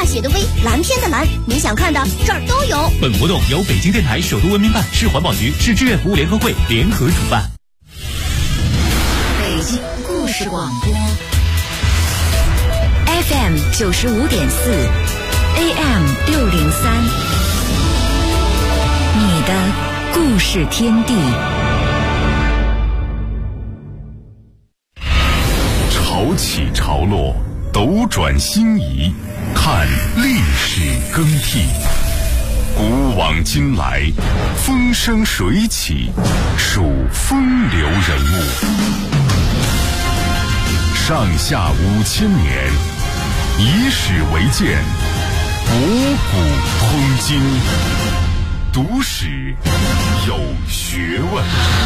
写的微，蓝天的蓝，你想看的这儿都有。 本活动由北京电台首都文明办、市环保局、市志愿服务联合会联合主办。 北京故事广播 FM 95.4 AM 603，你的故事天地。 潮起潮落，斗转星移，看历史更替。古往今来，风生水起，数风流人物。上下5000年，以史为鉴，博古通今，读史有学问。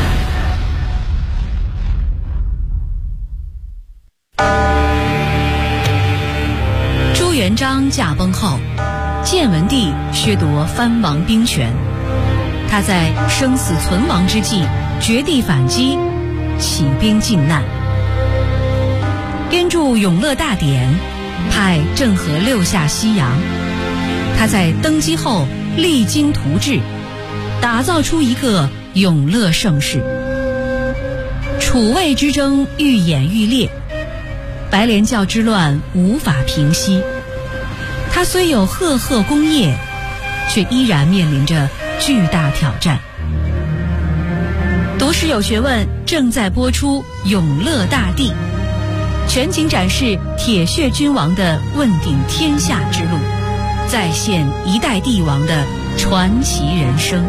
朱元璋驾崩后，建文帝削夺藩王兵权，他在生死存亡之际绝地反击，起兵靖难，编著《永乐大典》，派郑和6下西洋。他在登基后励精图治，打造出一个永乐盛世。楚魏之争愈演愈烈，白莲教之乱无法平息。他虽有赫赫功业，却依然面临着巨大挑战。读史有学问正在播出《永乐大帝》，全景展示铁血君王的问鼎天下之路，再现一代帝王的传奇人生。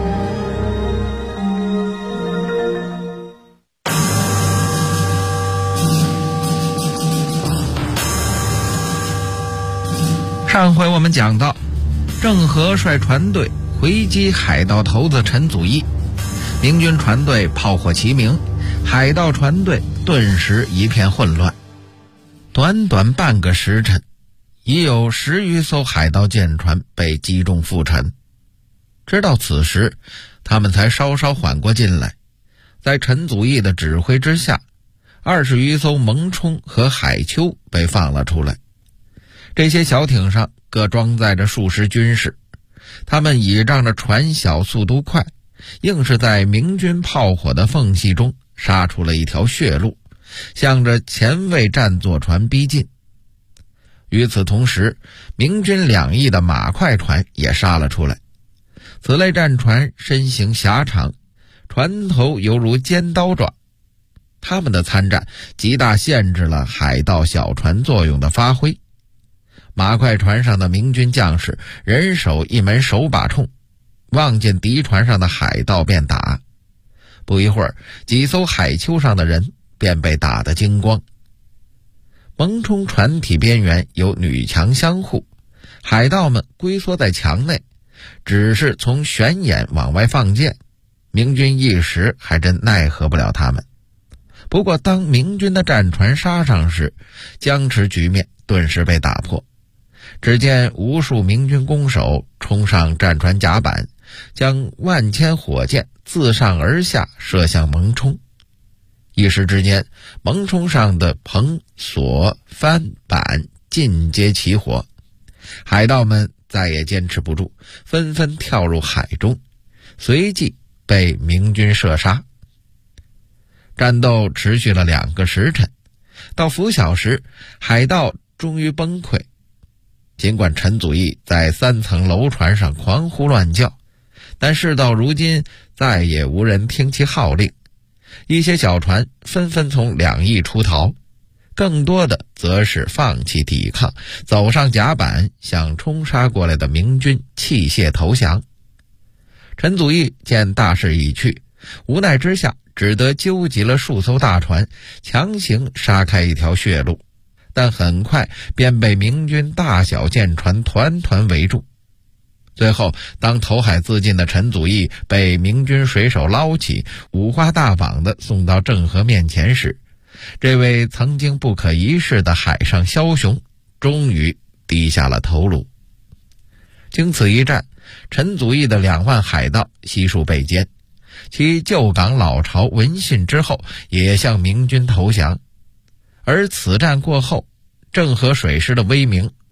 上回我们讲到，郑和率船队回击海盗头子陈祖义，明军船队炮火齐鸣，海盗船队顿时一片混乱。短短半个时辰，已有10余艘海盗舰船被击中覆沉。直到此时，他们才稍稍缓过劲来。在陈祖义的指挥之下，20余艘蒙冲和海丘被放了出来。这些小艇上各装载着数十军士，他们倚仗着船小速度快，硬是在明军炮火的缝隙中杀出了一条血路，向着前卫战座船逼近。与此同时，明军2翼的马快船也杀了出来。此类战船身形狭长，船头犹如尖刀状，他们的参战极大限制了海盗小船作用的发挥。马快船上的明军将士人手一门手把铳，望见敌船上的海盗便打。不一会儿，几艘海丘上的人便被打得精光。蒙冲船体边缘有女墙相护，海盗们龟缩在墙内，只是从悬眼往外放箭，明军一时还真奈何不了他们。不过当明军的战船杀上时，僵持局面顿时被打破。只见无数明军弓手冲上战船甲板，将万千火箭自上而下射向蒙冲。一时之间，蒙冲上的篷、索、帆、板尽皆起火，海盗们再也坚持不住，纷纷跳入海中，随即被明军射杀。战斗持续了2个时辰，到拂晓时，海盗终于崩溃。尽管陈祖义在3层楼船上狂呼乱叫，但事到如今再也无人听其号令。一些小船纷纷从2翼出逃，更多的则是放弃抵抗，走上甲板，向冲杀过来的明军弃械投降。陈祖义见大势已去，无奈之下只得纠集了数艘大船，强行杀开一条血路，但很快便被明军大小舰船团团围住。最后，当投海自尽的陈祖义被明军水手捞起，五花大绑地送到郑和面前时，这位曾经不可一世的海上枭雄终于低下了头颅。经此一战，陈祖义的2万海盗悉数被歼，其旧港老巢闻讯之后也向明军投降。而此战过后，郑和水师的威名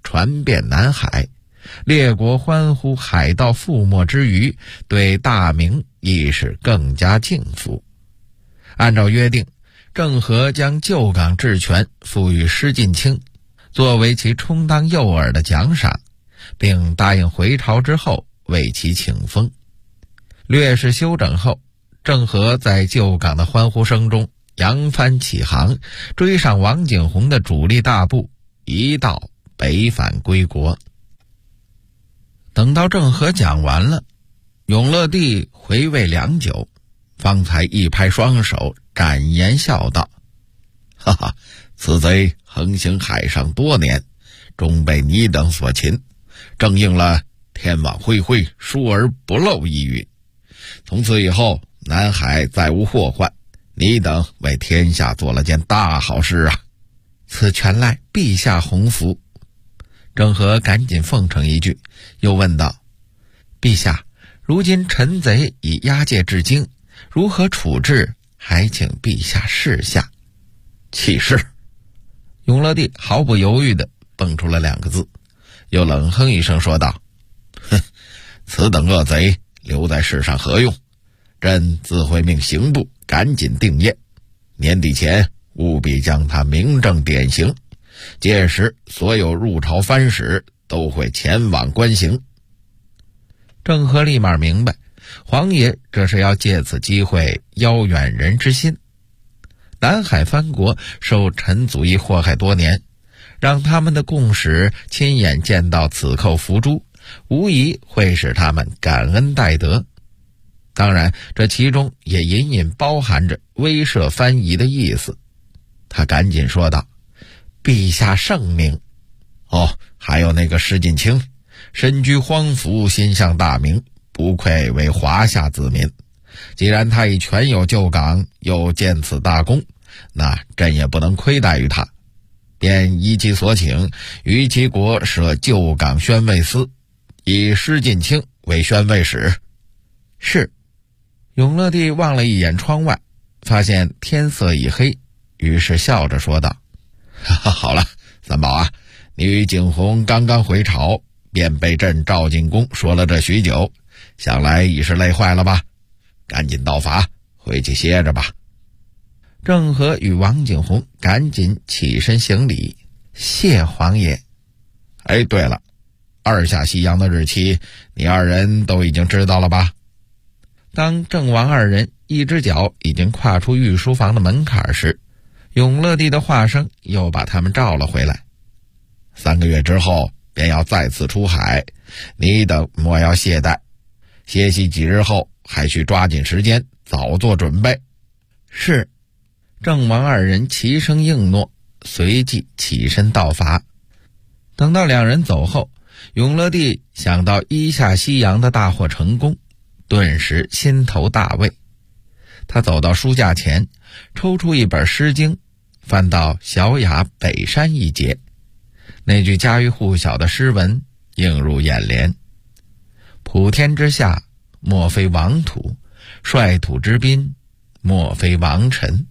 传遍南海，列国欢呼海盗覆没之余，对大明亦是更加敬服。按照约定，郑和将旧港治权赋予施晋卿，作为其充当诱饵的奖赏，并答应回朝之后为其请封。略事休整后，郑和在旧港的欢呼声中扬帆起航，追上王景洪的主力大部，一道北返归国。等到郑和讲完了，永乐帝回味良久，方才一拍双手，展颜笑道：哈哈，此贼横行海上多年，终被你等所擒，正应了天网恢恢，疏而不漏一语。从此以后，南海再无祸患，你等为天下做了件大好事啊！此全赖陛下洪福。郑和赶紧奉承一句，又问道：陛下，如今臣贼已押解至京，如何处置，还请陛下示下。起事。永乐帝毫不犹豫地蹦出了2个字，又冷哼一声说道：哼，此等恶贼留在世上何用？朕自会命刑部赶紧定验，年底前务必将他明正典刑，届时所有入朝藩使都会前往观刑。郑和立马明白，皇爷这是要借此机会邀远人之心。南海藩国受陈祖义祸害多年，让他们的共使亲眼见到此寇伏诛，无疑会使他们感恩戴德。当然，这其中也隐隐包含着威慑藩夷的意思。他赶紧说道：陛下圣明。哦，还有那个施晋卿，身居荒服，心向大明，不愧为华夏子民。既然他已全有旧港，又见此大功，那朕也不能亏待于他，便依其所请，于其国设旧港宣慰司，以施晋卿为宣慰使。是。永乐帝望了一眼窗外，发现天色已黑，于是笑着说道：哈哈，好了，三宝啊，你与景洪刚刚回朝，便被朕召进宫说了这许久，想来已是累坏了吧？赶紧到法，回去歇着吧。郑和与王景洪赶紧起身行礼，谢皇爷。哎，对了，2下西洋的日期，你2人都已经知道了吧？当郑王2人一只脚已经跨出御书房的门槛时，永乐帝的话声又把他们召了回来。3个月之后便要再次出海，你等莫要懈怠，歇息几日后还需抓紧时间早做准备。是。郑王2人齐声应诺，随即起身到法。等到2人走后，永乐帝想到1下西洋的大获成功，顿时心头大慰。他走到书架前，抽出一本诗经，翻到小雅北山一节，那句家喻户晓的诗文映入眼帘：普天之下，莫非王土；率土之滨，莫非王臣。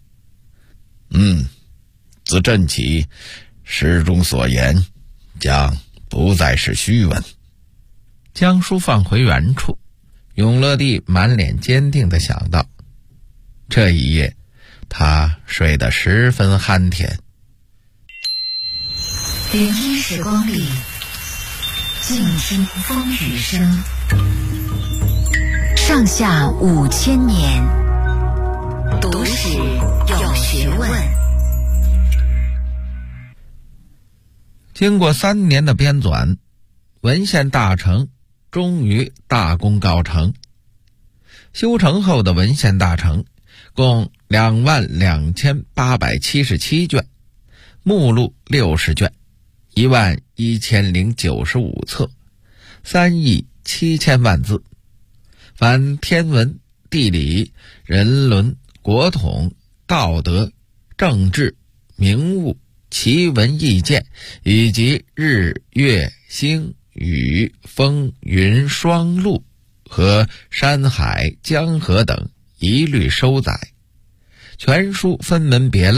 自朕起，诗中所言将不再是虚文。将书放回原处，永乐帝满脸坚定地想到，这一夜他睡得十分酣甜。 聆听时光里，静听风雨声。上下5000年，读史有学问。 经过3年的编纂，文献大成终于大功告成。修成后的文献大成共22877卷，目录60卷，11095册，3亿7000万字。凡天文、地理、人伦、国统、道德、政治、名物、奇闻异见，以及日月星雨风云霜露和山海江河等一律收载，全书分门别类，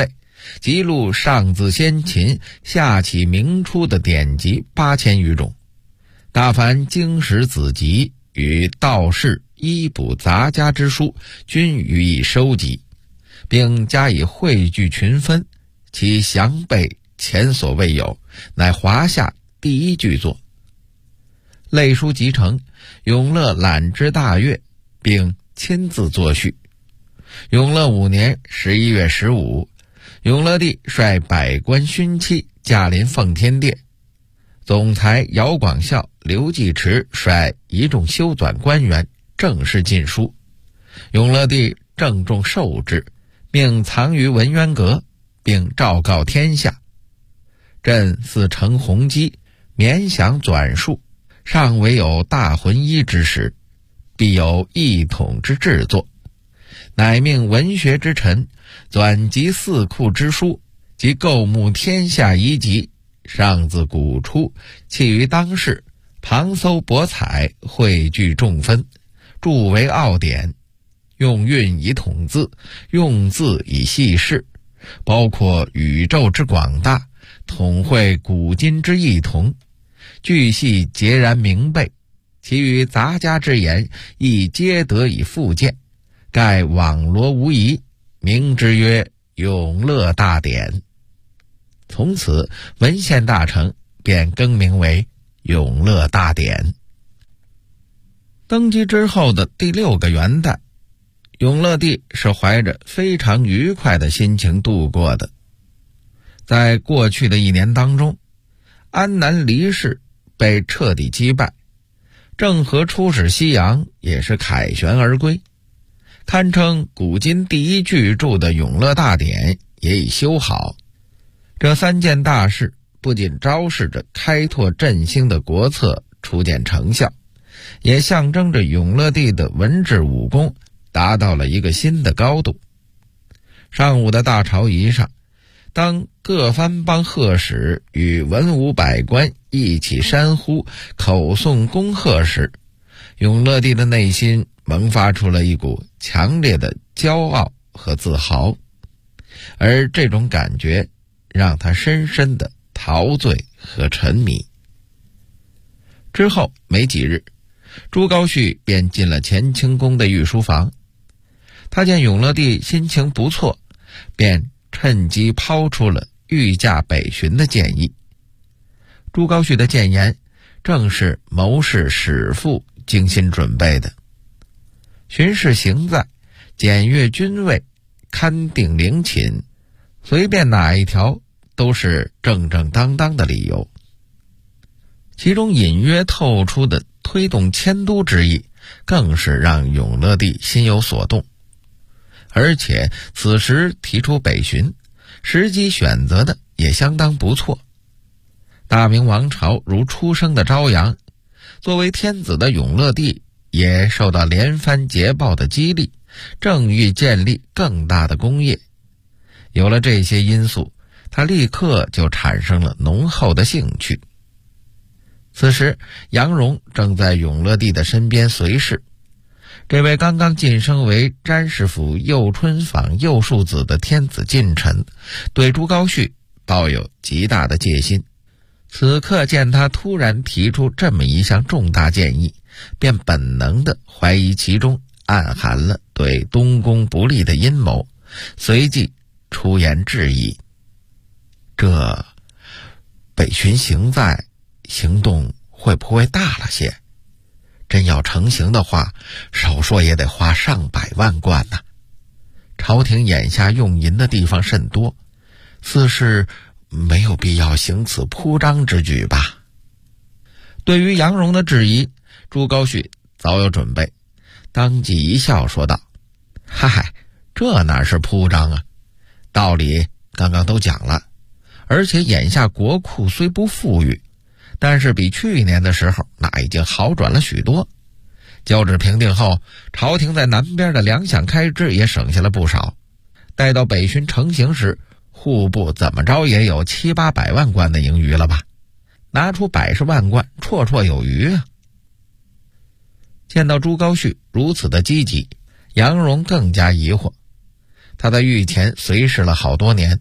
记录上自先秦，下起明初的典籍8000余种，大凡经史子集与道士、医卜杂家之书均予以收集，并加以汇聚群分，其详备前所未有，乃华夏第一巨作。类书集成，永乐览之大悦，并亲自作序。永乐5年11月15，永乐帝率百官勋戚驾临奉天殿，总裁姚广孝、刘继池率一众修纂官员正式进书。永乐帝郑重受之，命藏于文渊阁，并昭告天下。朕似承弘基，勉想纂述，尚唯有大浑一之时，必有一统之制作。乃命文学之臣纂集四库之书，及构目天下遗集，上自古出，弃于当世，旁搜博采，汇聚众分，著为奥典，用韵以统字，用字以细事，包括宇宙之广大，统会古今之异同，句系截然明备，其余杂家之言亦皆得以复见，盖网罗无疑，名之曰永乐大典。从此文献大成，便更名为永乐大典。登基之后的第6个元旦，永乐帝是怀着非常愉快的心情度过的。在过去的1年当中，安南黎氏被彻底击败，郑和出使西洋也是凯旋而归，堪称古今第一巨著的永乐大典也已修好。这3件大事不仅昭示着开拓振兴的国策初见成效，也象征着永乐帝的文治武功达到了一个新的高度。上午的大朝仪上，当各藩邦贺使与文武百官一起山呼口诵恭贺时，永乐帝的内心萌发出了一股强烈的骄傲和自豪，而这种感觉让他深深的陶醉和沉迷。之后没几日，朱高煦便进了乾清宫的御书房，他见永乐帝心情不错，便趁机抛出了御驾北巡的建议。朱高煦的谏言正是谋士史父精心准备的。巡视行在，检阅军位，勘定陵寝，随便哪一条都是正正当当的理由。其中隐约透出的推动迁都之意，更是让永乐帝心有所动。而且此时提出北巡，时机选择的也相当不错。大明王朝如初生的朝阳，作为天子的永乐帝也受到连番捷报的激励，正欲建立更大的功业。有了这些因素，他立刻就产生了浓厚的兴趣。此时杨荣正在永乐帝的身边随侍，这位刚刚晋升为詹事府右春坊右庶子的天子近臣，对朱高煦抱有极大的戒心。此刻见他突然提出这么一项重大建议，便本能地怀疑其中暗含了对东宫不利的阴谋，随即出言质疑：这北巡行在行动会不会大了些？真要成行的话，少说也得花上百万贯呐。朝廷眼下用银的地方甚多，似是没有必要行此铺张之举吧。对于杨荣的质疑，朱高煦早有准备，当即一笑说道：嗨，这哪是铺张啊，道理刚刚都讲了，而且眼下国库虽不富裕，但是比去年的时候那已经好转了许多。交趾平定后，朝廷在南边的粮饷开支也省下了不少，待到北巡成行时，户部怎么着也有700-800万贯的盈余了吧，拿出100万贯绰绰有余啊。见到朱高煦如此的积极，杨荣更加疑惑。他在御前随侍了好多年，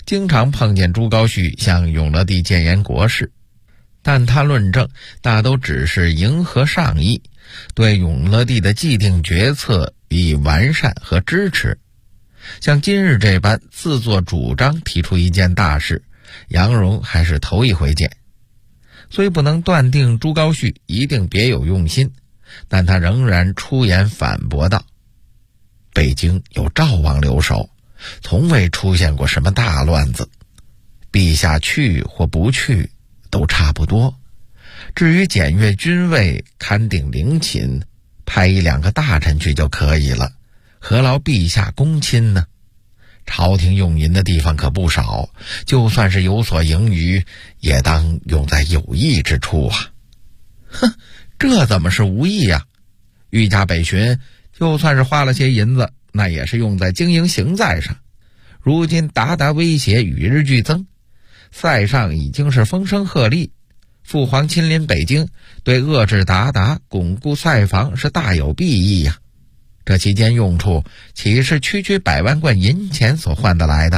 经常碰见朱高煦向永乐帝谏言国事，但他论证大都只是迎合上意，对永乐帝的既定决策予以完善和支持。像今日这般自作主张提出一件大事，杨荣还是头一回见。虽不能断定朱高煦一定别有用心，但他仍然出言反驳道：北京有赵王留守，从未出现过什么大乱子，陛下去或不去都差不多。至于检阅军位、勘定陵寝，派一两个大臣去就可以了，何劳陛下躬亲呢？朝廷用银的地方可不少，就算是有所盈余，也当用在有益之处啊。哼，这怎么是无益呀？御驾北巡，就算是花了些银子，那也是用在经营行在上。如今鞑靼威胁与日俱增，塞上已经是风声鹤唳，父皇亲临北京，对遏制鞑靼、巩固塞防是大有裨益呀。这期间用处岂是区区100万贯银钱所换得来的？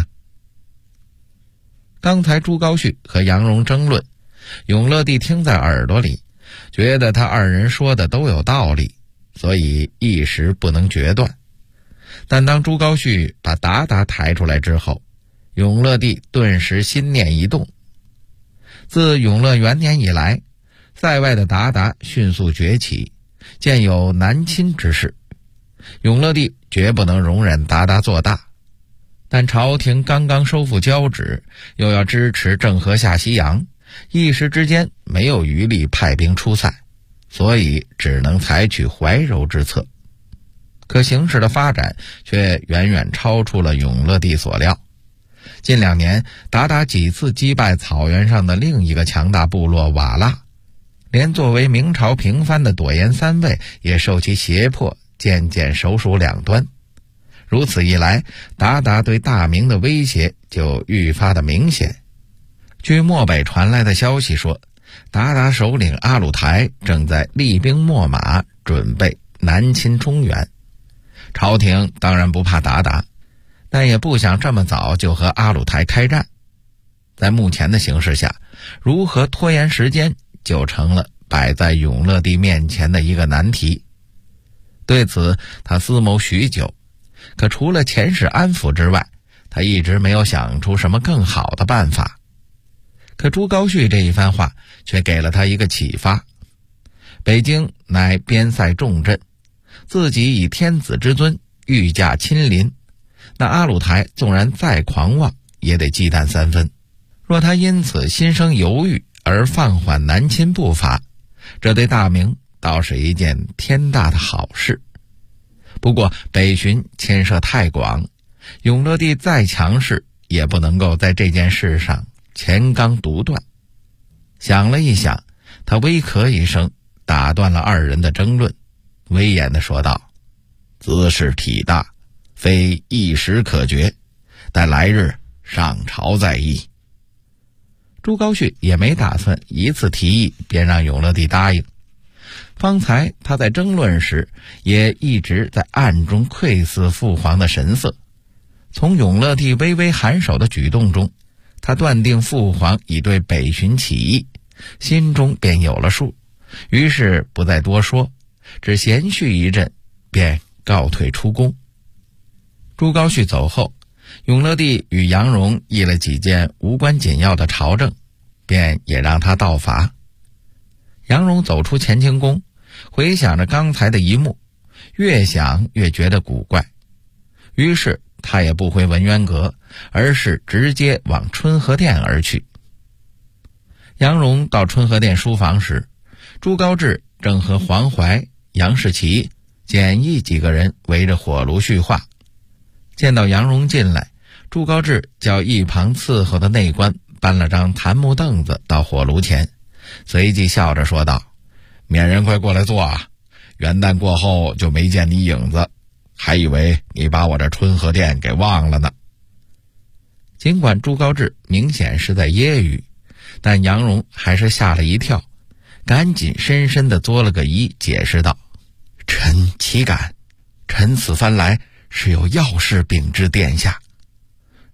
刚才朱高煦和杨荣争论，永乐帝听在耳朵里，觉得他二人说的都有道理，所以一时不能决断。但当朱高煦把鞑靼抬出来之后，永乐帝顿时心念一动。自永乐元年以来，塞外的鞑靼迅速崛起，渐有南侵之势。永乐帝绝不能容忍鞑靼做大，但朝廷刚刚收复交趾，又要支持郑和下西洋，一时之间没有余力派兵出塞，所以只能采取怀柔之策。可形势的发展却远远超出了永乐帝所料。近2年，鞑靼几次击败草原上的另一个强大部落瓦剌，连作为明朝平藩的朵颜三尉也受其胁迫，渐渐首鼠两端。如此一来，鞑靼对大明的威胁就愈发的明显。据漠北传来的消息说，鞑靼首领阿鲁台正在厉兵秣马，准备南侵中原。朝廷当然不怕鞑靼，但也不想这么早就和阿鲁台开战。在目前的形势下，如何拖延时间就成了摆在永乐帝面前的一个难题。对此他思谋许久，可除了遣使安抚之外，他一直没有想出什么更好的办法。可朱高煦这一番话却给了他一个启发。北京乃边塞重镇，自己以天子之尊御驾亲临，那阿鲁台纵然再狂妄，也得忌惮3分。若他因此心生犹豫而放缓南侵步伐，这对大明倒是一件天大的好事。不过北巡牵涉太广，永乐帝再强势也不能够在这件事上前刚独断。想了一想，他微咳一声，打断了二人的争论，威严地说道：兹事体大，非一时可决，待来日上朝再议。朱高煦也没打算一次提议便让永乐帝答应。方才他在争论时也一直在暗中窥视父皇的神色，从永乐帝微微颔首的举动中，他断定父皇已对北巡起意，心中便有了数，于是不再多说，只闲叙一阵，便告退出宫。朱高煦走后，永乐帝与杨荣议了几件无关紧要的朝政，便也让他到伐。杨荣走出乾清宫，回想着刚才的一幕，越想越觉得古怪，于是他也不回文渊阁，而是直接往春和殿而去。杨荣到春和殿书房时，朱高炽正和黄怀、杨士奇、简易几个人围着火炉叙话。见到杨荣进来，朱高炽叫一旁伺候的内官搬了张檀木凳子到火炉前，随即笑着说道：免人快过来坐啊，元旦过后就没见你影子，还以为你把我这春和殿给忘了呢。尽管朱高炽明显是在揶揄，但杨荣还是吓了一跳，赶紧深深地作了个揖，解释道：臣岂敢，臣此番来是有要事禀知殿下。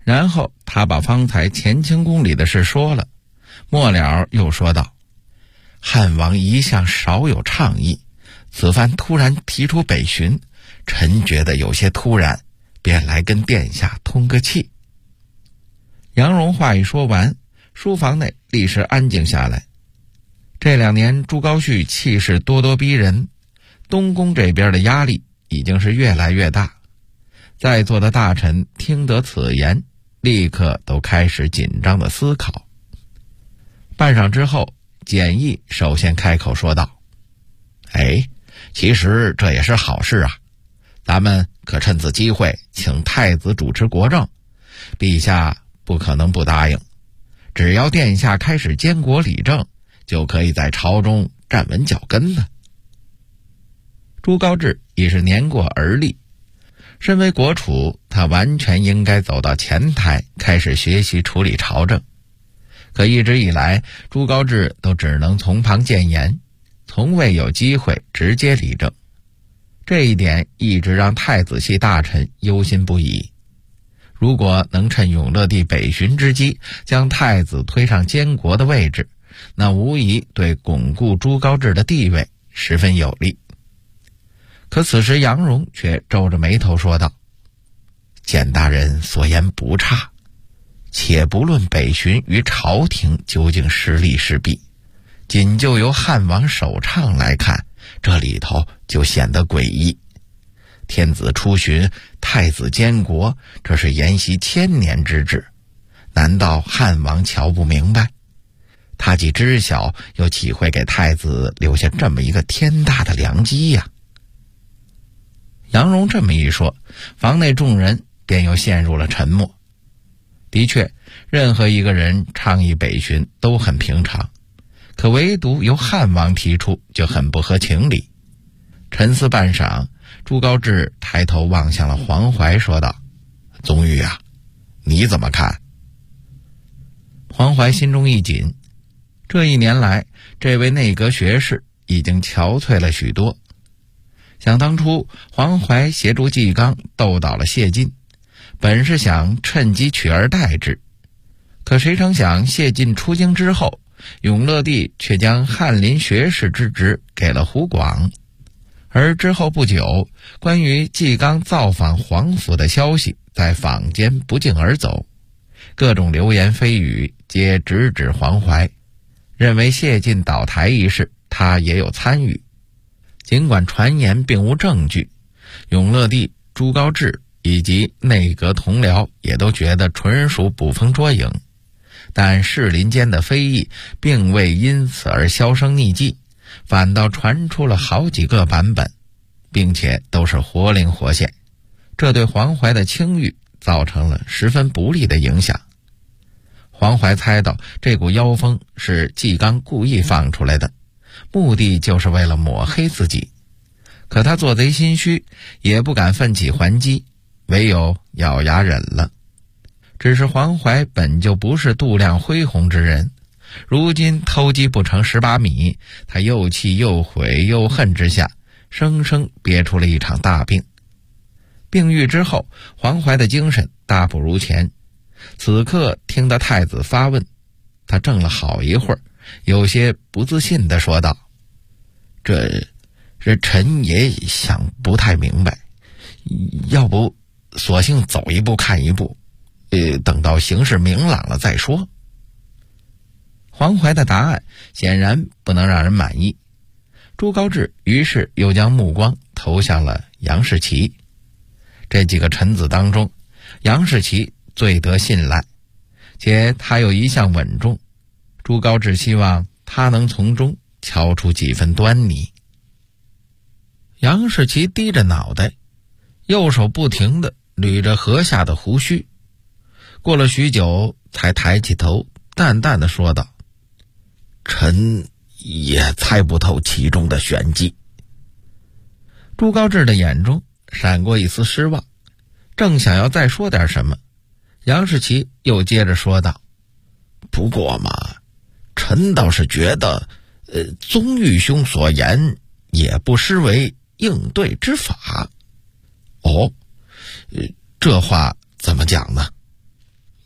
然后他把方才乾清宫里的事说了，末了又说道：汉王一向少有倡议，此番突然提出北巡，臣觉得有些突然，便来跟殿下通个气。杨荣话一说完，书房内立时安静下来。这2年朱高煦气势咄咄逼人，东宫这边的压力已经是越来越大。在座的大臣听得此言，立刻都开始紧张的思考。半晌之后，简易首先开口说道：其实这也是好事啊，咱们可趁此机会请太子主持国政，陛下不可能不答应，只要殿下开始监国理政，就可以在朝中站稳脚跟了。朱高炽已是年过而立，身为国储，他完全应该走到前台开始学习处理朝政。可一直以来，朱高炽都只能从旁谏言，从未有机会直接理政。这一点一直让太子系大臣忧心不已。如果能趁永乐帝北巡之机，将太子推上监国的位置，那无疑对巩固朱高炽的地位十分有利。可此时杨荣却皱着眉头说道：简大人所言不差，且不论北巡与朝廷究竟是利是弊，仅就由汉王首倡来看，这里头就显得诡异。天子出巡，太子监国，这是沿袭1000年之制，难道汉王瞧不明白？他既知晓，又岂会给太子留下这么一个天大的良机呀？杨荣这么一说，房内众人便又陷入了沉默。的确，任何一个人倡议北巡都很平常，可唯独由汉王提出就很不合情理。沉思半晌，朱高炽抬头望向了黄怀，说道：宗御啊，你怎么看？黄怀心中一紧，这1年来，这位内阁学士已经憔悴了许多。想当初，黄怀协助纪纲斗倒了谢晋，本是想趁机取而代之，可谁成想谢晋出京之后，永乐帝却将翰林学士之职给了胡广。而之后不久，关于纪纲造访皇府的消息在坊间不胫而走，各种流言蜚语皆直指黄怀，认为谢晋倒台一事他也有参与。尽管传言并无证据，永乐帝、朱高炽以及内阁同僚也都觉得纯属捕风捉影，但士林间的非议并未因此而销声匿迹，反倒传出了好几个版本，并且都是活灵活现，这对黄怀的清誉造成了十分不利的影响。黄怀猜到这股妖风是纪纲故意放出来的，目的就是为了抹黑自己，可他做贼心虚，也不敢奋起还击，唯有咬牙忍了。只是黄怀本就不是度量恢宏之人，如今偷鸡不成蚀把米，他又气又悔又恨之下，生生憋出了一场大病。病愈之后，黄怀的精神大不如前，此刻听得太子发问，他怔了好一会儿，有些不自信地说道：这臣也想不太明白，要不索性走一步看一步，等到形势明朗了再说。黄怀的答案显然不能让人满意，朱高炽于是又将目光投向了杨士奇。这几个臣子当中，杨士奇最得信赖，且他又一向稳重，朱高炽希望他能从中瞧出几分端倪。杨士奇低着脑袋，右手不停地捋着颌下的胡须，过了许久才抬起头，淡淡地说道：臣也猜不透其中的玄机。朱高炽的眼中闪过一丝失望，正想要再说点什么，杨士奇又接着说道：不过嘛，臣倒是觉得宗御兄所言也不失为应对之法。这话怎么讲呢？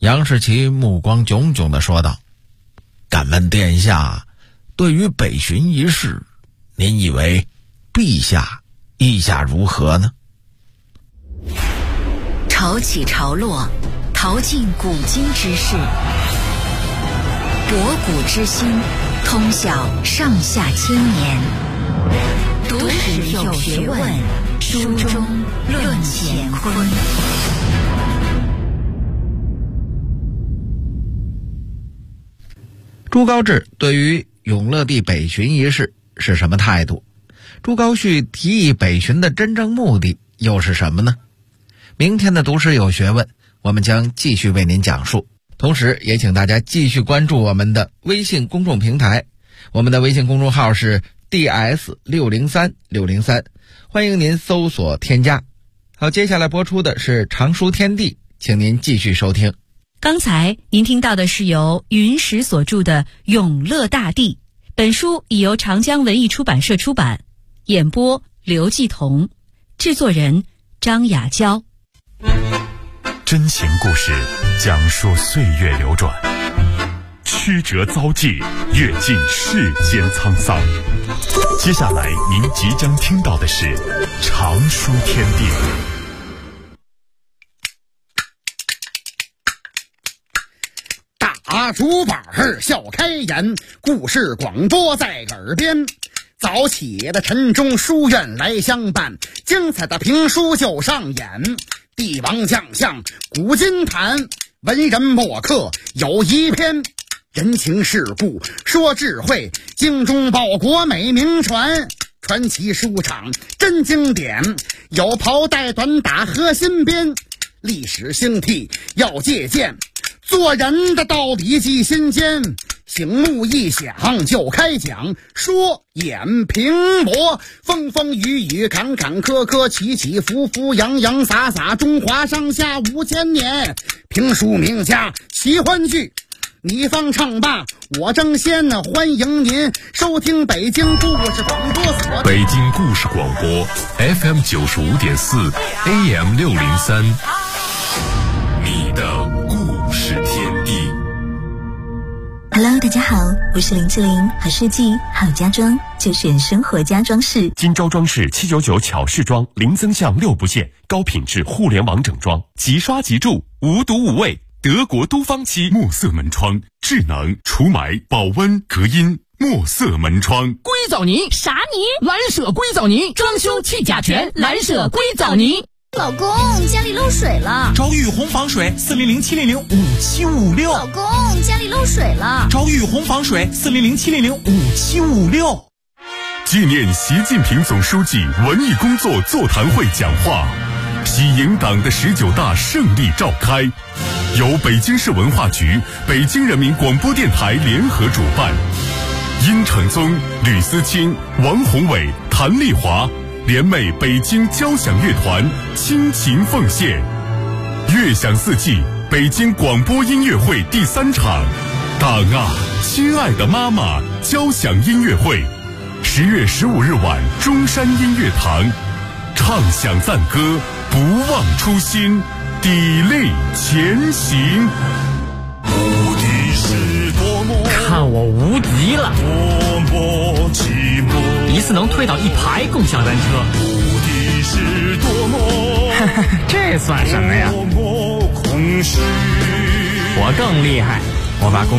杨士奇目光炯炯地说道：敢问殿下，对于北巡一事，您以为陛下意下如何呢？ 潮起潮落，淘尽古今之事，博古之心，通晓上下千年。读史有学问，书中论乾坤。 朱高炽对于永乐帝北巡一事是什么态度？朱高煦提议北巡的真正目的又是什么呢？明天的读史有学问，我们将继续为您讲述。同时也请大家继续关注我们的微信公众平台，我们的微信公众号是 DS603603，欢迎您搜索添加。好，接下来播出的是常书天地，请您继续收听。 刚才您听到的是由云石所著的《永乐大帝》，本书已由长江文艺出版社出版，演播刘继彤，制作人张雅娇。 真情故事讲述岁月流转，曲折遭际，阅尽世间沧桑。接下来您即将听到的是常书天地。 大竹板笑开颜，故事广播在耳边。早起的晨钟书院来相伴，精彩的评书就上演。帝王将相古今谈，文人墨客有一篇。人情世故说智慧，精忠报国美名传。传奇书场真经典，有袍带短打和新编。历史兴替要借鉴，做人的道理记心间。醒目一响就开讲，说演评驳，风风雨雨坎坎坷坷，起起伏伏洋洋洒洒，中华上下5000年。评书名家奇欢聚，你方唱罢我争先，欢迎您收听北京故事广播所。 北京故事广播 FM 95.4 AM 603，你的故事天地。 Hello， 大家好，我是林志玲，好设计好家装就选生活家装饰。 金招装饰799巧饰装，零增项6不限，高品质互联网整装，即刷即住，无毒无味，德国都方漆墨色门窗，智能除霾保温隔音，墨色门窗。 硅藻泥啥泥？蓝舍硅藻泥，装修去甲醛，蓝舍硅藻泥。 老公，家里漏水了， 找雨虹防水400-700-5756。 老公，家里漏水了， 找雨虹防水400-700-5756。 纪念习近平总书记文艺工作座谈会讲话，喜迎党的19大胜利召开，由北京市文化局、北京人民广播电台联合主办。殷承宗、吕思清、王宏伟、谭丽华联袂北京交响乐团倾情奉献，乐享四季北京广播音乐会第3场，党啊，亲爱的妈妈交响音乐会，10月15日晚中山音乐堂，唱响赞歌，不忘初心，砥砺前行。 无敌是多么， 看我无敌了， 多么寂寞， 一次能推倒1排共享单车。 无敌是多么， 这算什么呀？ 多么空虚， 我更厉害，我把